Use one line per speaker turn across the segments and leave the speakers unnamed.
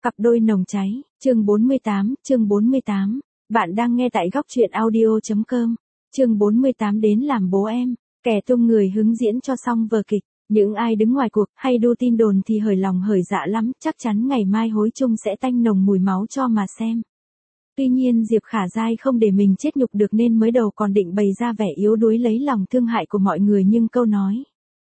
Cặp đôi nồng cháy, chương 48. Bạn đang nghe tại góc truyện audio.com. Chương 48 đến làm bố em, kẻ tung người hứng diễn cho xong vở kịch. Những ai đứng ngoài cuộc hay đu tin đồn thì hởi lòng hởi dạ lắm, chắc chắn ngày mai hối chung sẽ tanh nồng mùi máu cho mà xem. Tuy nhiên Diệp Khả Giai không để mình chết nhục được nên mới đầu còn định bày ra vẻ yếu đuối lấy lòng thương hại của mọi người, nhưng câu nói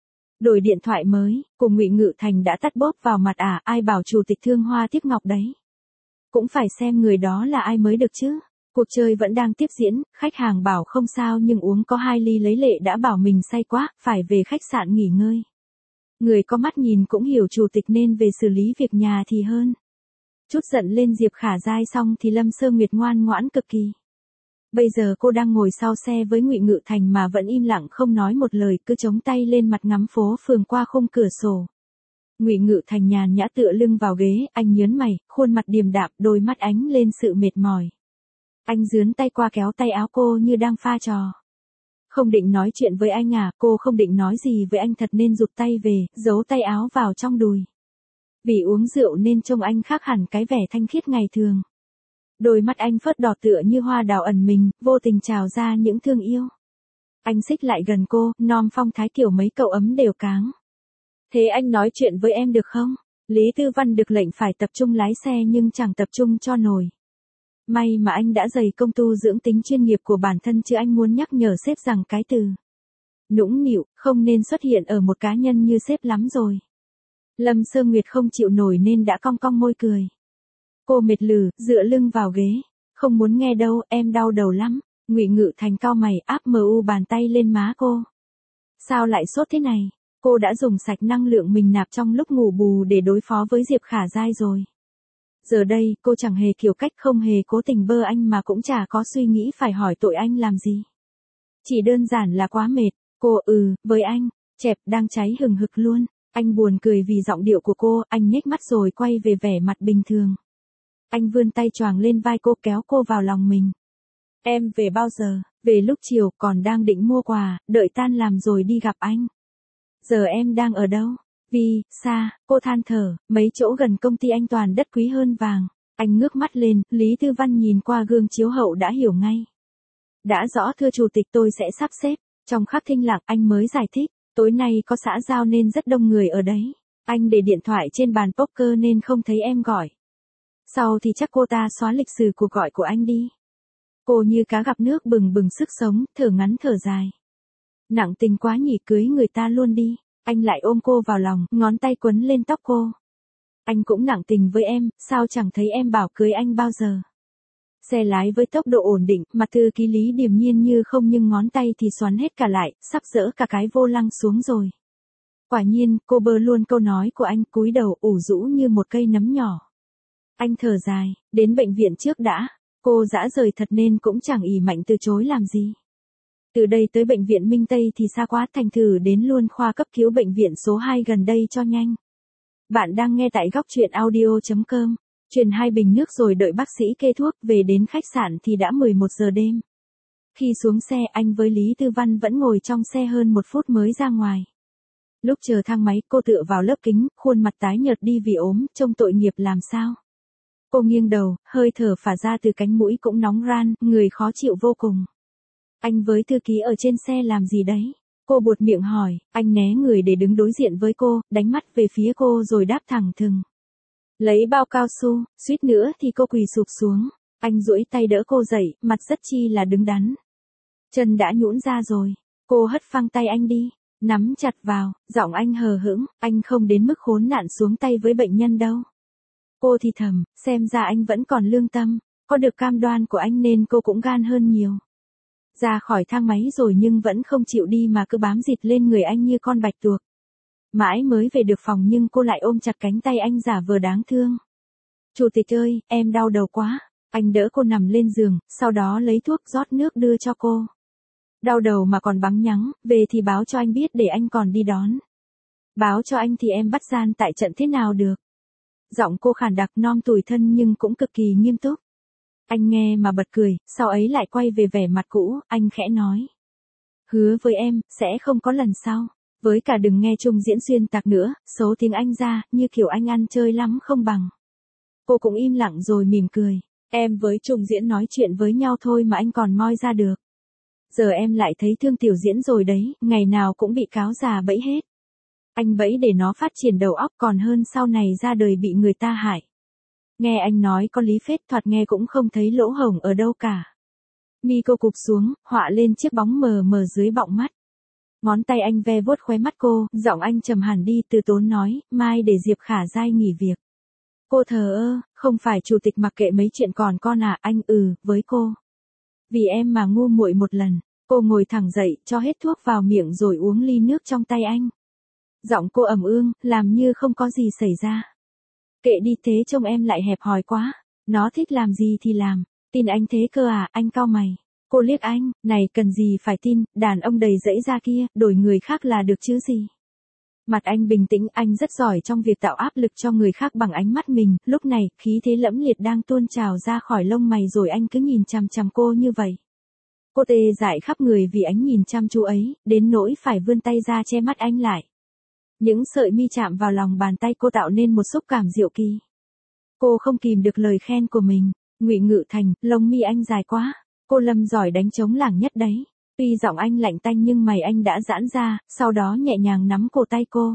đổi điện thoại mới cùng Ngụy Ngự Thành đã tắt bốp vào mặt ai bảo chủ tịch thương hoa tiếc ngọc đấy. Cũng phải xem người đó là ai mới được chứ. Cuộc chơi vẫn đang tiếp diễn, khách hàng bảo không sao nhưng uống có 2 ly lấy lệ đã bảo mình say quá, phải về khách sạn nghỉ ngơi. Người có mắt nhìn cũng hiểu chủ tịch nên về xử lý việc nhà thì hơn. Chút giận lên Diệp Khả Giai xong thì Lâm Sơ Nguyệt ngoan ngoãn cực kỳ. Bây giờ cô đang ngồi sau xe với Ngụy Ngự Thành mà vẫn im lặng không nói một lời, cứ chống tay lên mặt ngắm phố phường qua khung cửa sổ. Ngụy Ngự Thành nhàn nhã tựa lưng vào ghế, anh nhớn mày, khuôn mặt điềm đạm, đôi mắt ánh lên sự mệt mỏi. Anh giương tay qua kéo tay áo cô như đang pha trò. Không định nói chuyện với anh à? Cô không định nói gì với anh thật nên rụt tay về, giấu tay áo vào trong đùi. Vì uống rượu nên trông anh khác hẳn cái vẻ thanh khiết ngày thường. Đôi mắt anh phớt đỏ tựa như hoa đào ẩn mình, vô tình trào ra những thương yêu. Anh xích lại gần cô, nom phong thái kiểu mấy cậu ấm đều cáng. Thế anh nói chuyện với em được không? Lý Tư Văn được lệnh phải tập trung lái xe nhưng chẳng tập trung cho nổi. May mà anh đã dày công tu dưỡng tính chuyên nghiệp của bản thân, chứ anh muốn nhắc nhở sếp rằng cái từ nũng nịu không nên xuất hiện ở một cá nhân như sếp lắm rồi. Lâm Sơ Nguyệt không chịu nổi nên đã cong cong môi cười. Cô mệt lử, dựa lưng vào ghế. Không muốn nghe đâu, em đau đầu lắm. Ngụy Ngự Thành cau mày áp bàn tay lên má cô. Sao lại sốt thế này? Cô đã dùng sạch năng lượng mình nạp trong lúc ngủ bù để đối phó với Diệp Khả Giai rồi. Giờ đây, cô chẳng hề kiểu cách, không hề cố tình bơ anh mà cũng chả có suy nghĩ phải hỏi tội anh làm gì. Chỉ đơn giản là quá mệt. Cô với anh, chẹp đang cháy hừng hực luôn. Anh buồn cười vì giọng điệu của cô, anh nhếch mắt rồi quay về vẻ mặt bình thường. Anh vươn tay choàng lên vai cô kéo cô vào lòng mình. Em về bao giờ? Về lúc chiều, còn đang định mua quà, đợi tan làm rồi đi gặp anh. Giờ em đang ở đâu? Vì, xa, cô than thở, mấy chỗ gần công ty anh toàn đất quý hơn vàng. Anh ngước mắt lên, Lý Tư Văn nhìn qua gương chiếu hậu đã hiểu ngay. Đã rõ thưa chủ tịch, tôi sẽ sắp xếp. Trong khắc thinh lặng anh mới giải thích, tối nay có xã giao nên rất đông người ở đấy. Anh để điện thoại trên bàn poker nên không thấy em gọi. Sau thì chắc cô ta xóa lịch sử cuộc gọi của anh đi. Cô như cá gặp nước bừng bừng sức sống, thở ngắn thở dài. Nặng tình quá nhỉ, cưới người ta luôn đi. Anh lại ôm cô vào lòng, ngón tay quấn lên tóc cô. Anh cũng nặng tình với em, sao chẳng thấy em bảo cưới anh bao giờ. Xe lái với tốc độ ổn định, mặt thư ký Lý điềm nhiên như không nhưng ngón tay thì xoắn hết cả lại, sắp dỡ cả cái vô lăng xuống rồi. Quả nhiên, cô bơ luôn câu nói của anh, cúi đầu ủ rũ như một cây nấm nhỏ. Anh thở dài, đến bệnh viện trước đã. Cô dã rời thật nên cũng chẳng ỷ mạnh từ chối làm gì. Từ đây tới bệnh viện Minh Tây thì xa quá, thành thử đến luôn khoa cấp cứu bệnh viện số 2 gần đây cho nhanh. Bạn đang nghe tại góc truyện audio.com. Truyền 2 bình nước rồi đợi bác sĩ kê thuốc, về đến khách sạn thì đã 11 giờ đêm. Khi xuống xe, anh với Lý Tư Văn vẫn ngồi trong xe hơn 1 phút mới ra ngoài. Lúc chờ thang máy, cô tựa vào lớp kính, khuôn mặt tái nhợt đi vì ốm, trông tội nghiệp làm sao. Cô nghiêng đầu, hơi thở phả ra từ cánh mũi cũng nóng ran, người khó chịu vô cùng. Anh với thư ký ở trên xe làm gì đấy? Cô buột miệng hỏi, anh né người để đứng đối diện với cô, đánh mắt về phía cô rồi đáp thẳng thừng. Lấy bao cao su, suýt nữa thì cô quỳ sụp xuống. Anh duỗi tay đỡ cô dậy, mặt rất chi là đứng đắn. Chân đã nhũn ra rồi. Cô hất phăng tay anh đi, nắm chặt vào, giọng anh hờ hững, anh không đến mức khốn nạn xuống tay với bệnh nhân đâu. Cô thì thầm, xem ra anh vẫn còn lương tâm, có được cam đoan của anh nên cô cũng gan hơn nhiều. Ra khỏi thang máy rồi nhưng vẫn không chịu đi mà cứ bám dịt lên người anh như con bạch tuộc. Mãi mới về được phòng nhưng cô lại ôm chặt cánh tay anh giả vờ đáng thương. Chủ tịch ơi, em đau đầu quá. Anh đỡ cô nằm lên giường, sau đó lấy thuốc rót nước đưa cho cô. Đau đầu mà còn bắn nhắng, về thì báo cho anh biết để anh còn đi đón. Báo cho anh thì em bắt gian tại trận thế nào được. Giọng cô khàn đặc non tủi thân nhưng cũng cực kỳ nghiêm túc. Anh nghe mà bật cười, sau ấy lại quay về vẻ mặt cũ, anh khẽ nói. Hứa với em, sẽ không có lần sau. Với cả đừng nghe Trung diễn xuyên tạc nữa, xấu tiếng Anh ra, như kiểu anh ăn chơi lắm không bằng. Cô cũng im lặng rồi mỉm cười. Em với Trung Diễn nói chuyện với nhau thôi mà anh còn moi ra được. Giờ em lại thấy thương Tiểu Diễn rồi đấy, ngày nào cũng bị cáo già bẫy hết. Anh bẫy để nó phát triển đầu óc còn hơn sau này ra đời bị người ta hại. Nghe anh nói có lý phết, thoạt nghe cũng không thấy lỗ hổng ở đâu cả. Mi cô cụp xuống, họa lên chiếc bóng mờ mờ dưới bọng mắt. Ngón tay anh ve vuốt khóe mắt cô, giọng anh trầm hẳn đi, từ tốn nói, mai để Diệp Khả Giai nghỉ việc. Cô thờ ơ, không phải chủ tịch mặc kệ mấy chuyện còn con à, anh với cô. Vì em mà ngu muội một lần. Cô ngồi thẳng dậy, cho hết thuốc vào miệng rồi uống ly nước trong tay anh. Giọng cô ẩm ương, làm như không có gì xảy ra. Kệ đi, thế trông em lại hẹp hòi quá. Nó thích làm gì thì làm. Tin anh thế cơ à, anh cau mày. Cô liếc anh, này cần gì phải tin, đàn ông đầy rẫy ra kia, đổi người khác là được chứ gì. Mặt anh bình tĩnh, anh rất giỏi trong việc tạo áp lực cho người khác bằng ánh mắt mình, lúc này, khí thế lẫm liệt đang tuôn trào ra khỏi lông mày rồi anh cứ nhìn chằm chằm cô như vậy. Cô tê dại khắp người vì ánh nhìn chăm chú ấy, đến nỗi phải vươn tay ra che mắt anh lại. Những sợi mi chạm vào lòng bàn tay cô tạo nên một xúc cảm diệu kỳ. Cô không kìm được lời khen của mình. Ngụy Ngự Thành, lông mi anh dài quá. Cô Lâm giỏi đánh trống lảng nhất đấy. Tuy giọng anh lạnh tanh nhưng mày anh đã giãn ra, sau đó nhẹ nhàng nắm cổ tay cô.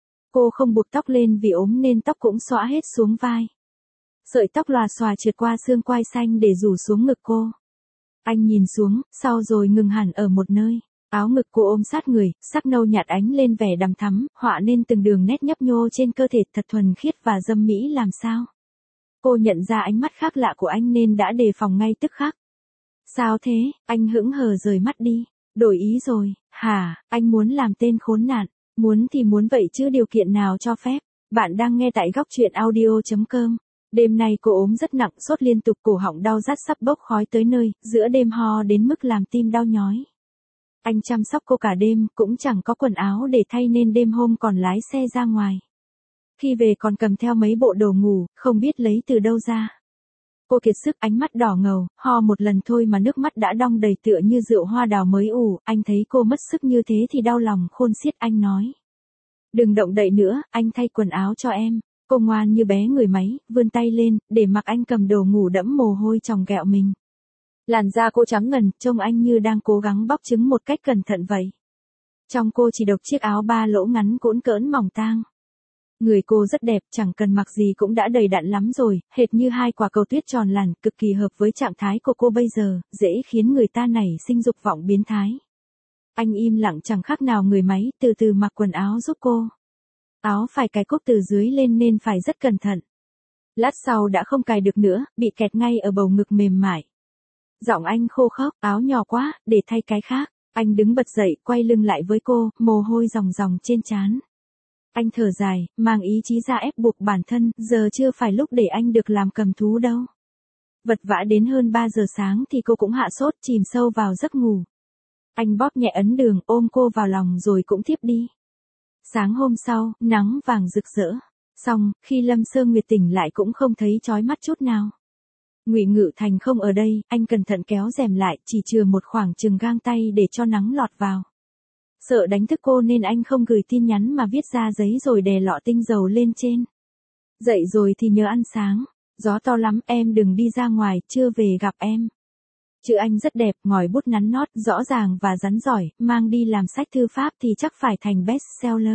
Cô không buộc tóc lên vì ốm nên tóc cũng xõa hết xuống vai. Sợi tóc lòa xòa trượt qua xương quai xanh để rủ xuống ngực cô. Anh nhìn xuống, sau rồi ngừng hẳn ở một nơi. Áo ngực cô ôm sát người, sắc nâu nhạt ánh lên vẻ đằm thắm, họa nên từng đường nét nhấp nhô trên cơ thể thật thuần khiết và dâm mỹ làm sao. Cô nhận ra ánh mắt khác lạ của anh nên đã đề phòng ngay tức khắc. Sao thế, anh hững hờ rời mắt đi. Đổi ý rồi, hả, anh muốn làm tên khốn nạn. Muốn thì muốn vậy chứ điều kiện nào cho phép. Bạn đang nghe tại góc truyện audio.com. Đêm nay cô ốm rất nặng, sốt liên tục, cổ họng đau rát sắp bốc khói tới nơi, giữa đêm ho đến mức làm tim đau nhói. Anh chăm sóc cô cả đêm, cũng chẳng có quần áo để thay nên đêm hôm còn lái xe ra ngoài. Khi về còn cầm theo mấy bộ đồ ngủ, không biết lấy từ đâu ra. Cô kiệt sức, ánh mắt đỏ ngầu, ho một lần thôi mà nước mắt đã đong đầy tựa như rượu hoa đào mới ủ. Anh thấy cô mất sức như thế thì đau lòng khôn xiết, anh nói. Đừng động đậy nữa, anh thay quần áo cho em. Cô ngoan như bé người máy, vươn tay lên, để mặc anh cầm đồ ngủ đẫm mồ hôi chòng ghẹo mình. Làn da cô trắng ngần, trông anh như đang cố gắng bóc trứng một cách cẩn thận vậy. Trong cô chỉ độc chiếc áo ba lỗ ngắn cũn cỡn mỏng tang. Người cô rất đẹp, chẳng cần mặc gì cũng đã đầy đặn lắm rồi, hệt như hai quả cầu tuyết tròn làn, cực kỳ hợp với trạng thái của cô bây giờ, dễ khiến người ta nảy sinh dục vọng biến thái. Anh im lặng chẳng khác nào người máy, từ từ mặc quần áo giúp cô. Áo phải cài cúc từ dưới lên nên phải rất cẩn thận. Lát sau đã không cài được nữa, bị kẹt ngay ở bầu ngực mềm mại. Giọng anh khô khốc, áo nhỏ quá, để thay cái khác. Anh đứng bật dậy, quay lưng lại với cô, mồ hôi ròng ròng trên trán. Anh thở dài, mang ý chí ra ép buộc bản thân, giờ chưa phải lúc để anh được làm cầm thú đâu. Vật vã đến hơn 3 giờ sáng thì cô cũng hạ sốt, chìm sâu vào giấc ngủ. Anh bóp nhẹ ấn đường, ôm cô vào lòng rồi cũng thiếp đi. Sáng hôm sau, nắng vàng rực rỡ. Xong, khi Lâm Sơ Nguyệt tỉnh lại cũng không thấy chói mắt chút nào. Ngụy Ngự Thành không ở đây, anh cẩn thận kéo rèm lại, chỉ chừa một khoảng chừng gang tay để cho nắng lọt vào. Sợ đánh thức cô nên anh không gửi tin nhắn mà viết ra giấy rồi đè lọ tinh dầu lên trên. Dậy rồi thì nhớ ăn sáng. Gió to lắm, em đừng đi ra ngoài, chưa về gặp em. Chữ anh rất đẹp, ngòi bút nắn nót, rõ ràng và rắn giỏi, mang đi làm sách thư pháp thì chắc phải thành bestseller.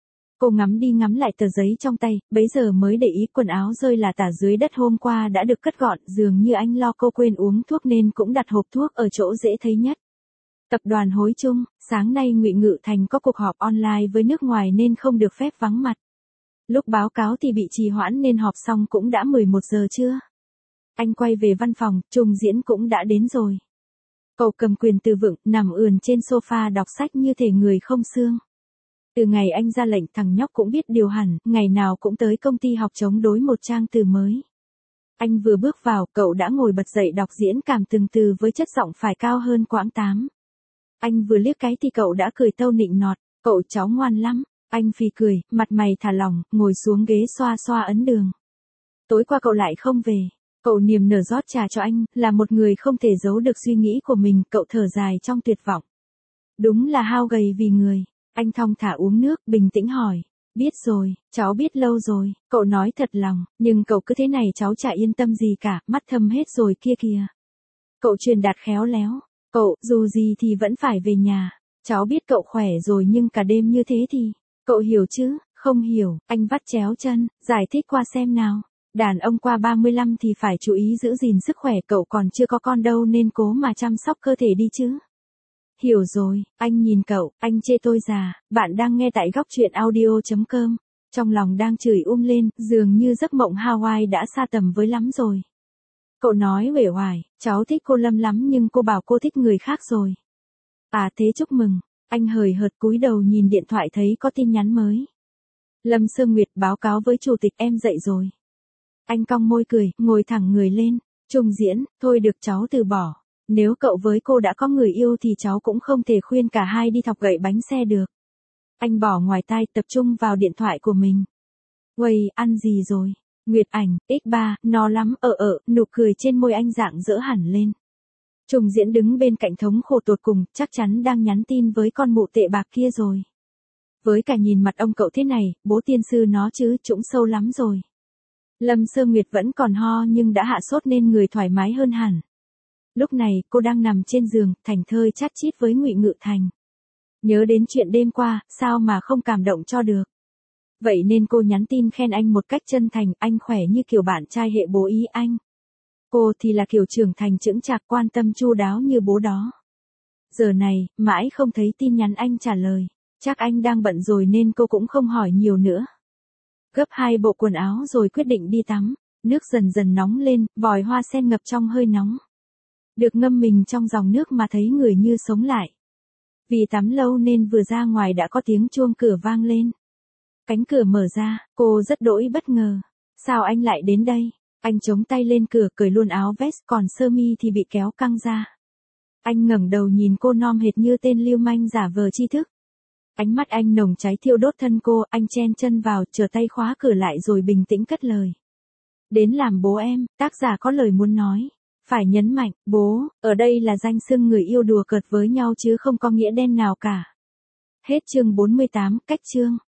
Cô ngắm đi ngắm lại tờ giấy trong tay, bấy giờ mới để ý quần áo rơi là tả dưới đất hôm qua đã được cất gọn, dường như anh lo cô quên uống thuốc nên cũng đặt hộp thuốc ở chỗ dễ thấy nhất. Tập đoàn Hối Trung, sáng nay Ngụy Ngự Thành có cuộc họp online với nước ngoài nên không được phép vắng mặt. Lúc báo cáo thì bị trì hoãn nên họp xong cũng đã 11 giờ trưa. Anh quay về văn phòng, Trung Diễn cũng đã đến rồi. Cậu cầm quyền từ vựng, nằm ườn trên sofa đọc sách như thể người không xương. Từ ngày anh ra lệnh thằng nhóc cũng biết điều hẳn, ngày nào cũng tới công ty học chống đối một trang từ mới. Anh vừa bước vào, cậu đã ngồi bật dậy đọc diễn cảm từng từ với chất giọng phải cao hơn quãng 8. Anh vừa liếc cái thì cậu đã cười tâu nịnh nọt, cậu cháu ngoan lắm. Anh phì cười, mặt mày thả lỏng, ngồi xuống ghế xoa xoa ấn đường. Tối qua cậu lại không về. Cậu niềm nở rót trà cho anh, là một người không thể giấu được suy nghĩ của mình, cậu thở dài trong tuyệt vọng. Đúng là hao gầy vì người. Anh thong thả uống nước, bình tĩnh hỏi. Biết rồi, cháu biết lâu rồi, cậu nói thật lòng, nhưng cậu cứ thế này cháu chả yên tâm gì cả, mắt thâm hết rồi kia kìa. Cậu truyền đạt khéo léo, cậu, dù gì thì vẫn phải về nhà, cháu biết cậu khỏe rồi nhưng cả đêm như thế thì, cậu hiểu chứ, không hiểu, anh vắt chéo chân, giải thích qua xem nào. Đàn ông qua 35 thì phải chú ý giữ gìn sức khỏe, cậu còn chưa có con đâu nên cố mà chăm sóc cơ thể đi chứ. Hiểu rồi, anh nhìn cậu, anh chê tôi già, bạn đang nghe tại góc truyện audio.com. Trong lòng đang chửi lên, dường như giấc mộng Hawaii đã xa tầm với lắm rồi. Cậu nói uể oải, cháu thích cô Lâm lắm nhưng cô bảo cô thích người khác rồi. À thế chúc mừng, anh hời hợt cúi đầu nhìn điện thoại thấy có tin nhắn mới. Lâm Sơ Nguyệt báo cáo với chủ tịch em dậy rồi. Anh cong môi cười, ngồi thẳng người lên. Trung Diễn, thôi được cháu từ bỏ. Nếu cậu với cô đã có người yêu thì cháu cũng không thể khuyên cả hai đi thọc gậy bánh xe được. Anh bỏ ngoài tai tập trung vào điện thoại của mình. Uầy, ăn gì rồi? Nguyệt Ảnh, X3, no lắm, nụ cười trên môi anh rạng rỡ hẳn lên. Trung Diễn đứng bên cạnh thống khổ tột cùng, chắc chắn đang nhắn tin với con mụ tệ bạc kia rồi. Với cả nhìn mặt ông cậu thế này, bố tiên sư nó chứ, trũng sâu lắm rồi. Lâm Sơ Nguyệt vẫn còn ho nhưng đã hạ sốt nên người thoải mái hơn hẳn. Lúc này, cô đang nằm trên giường, thảnh thơi chát chít với Ngụy Ngự Thành. Nhớ đến chuyện đêm qua, sao mà không cảm động cho được. Vậy nên cô nhắn tin khen anh một cách chân thành, anh khỏe như kiểu bạn trai hệ bố ý anh. Cô thì là kiểu trưởng thành chững chạc quan tâm chu đáo như bố đó. Giờ này, mãi không thấy tin nhắn anh trả lời. Chắc anh đang bận rồi nên cô cũng không hỏi nhiều nữa. Gấp 2 bộ quần áo rồi quyết định đi tắm. Nước dần dần nóng lên, vòi hoa sen ngập trong hơi nóng. Được ngâm mình trong dòng nước mà thấy người như sống lại. Vì tắm lâu nên vừa ra ngoài đã có tiếng chuông cửa vang lên. Cánh cửa mở ra, cô rất đỗi bất ngờ. Sao anh lại đến đây? Anh chống tay lên cửa cởi luôn áo vest còn sơ mi thì bị kéo căng ra. Anh ngẩng đầu nhìn cô non hệt như tên lưu manh giả vờ tri thức. Ánh mắt anh nồng cháy thiêu đốt thân cô, anh chen chân vào, trở tay khóa cửa lại rồi bình tĩnh cất lời. Đến làm bố em, tác giả có lời muốn nói. Phải nhấn mạnh, bố, ở đây là danh xưng người yêu đùa cợt với nhau chứ không có nghĩa đen nào cả. Hết chương 48, cách chương.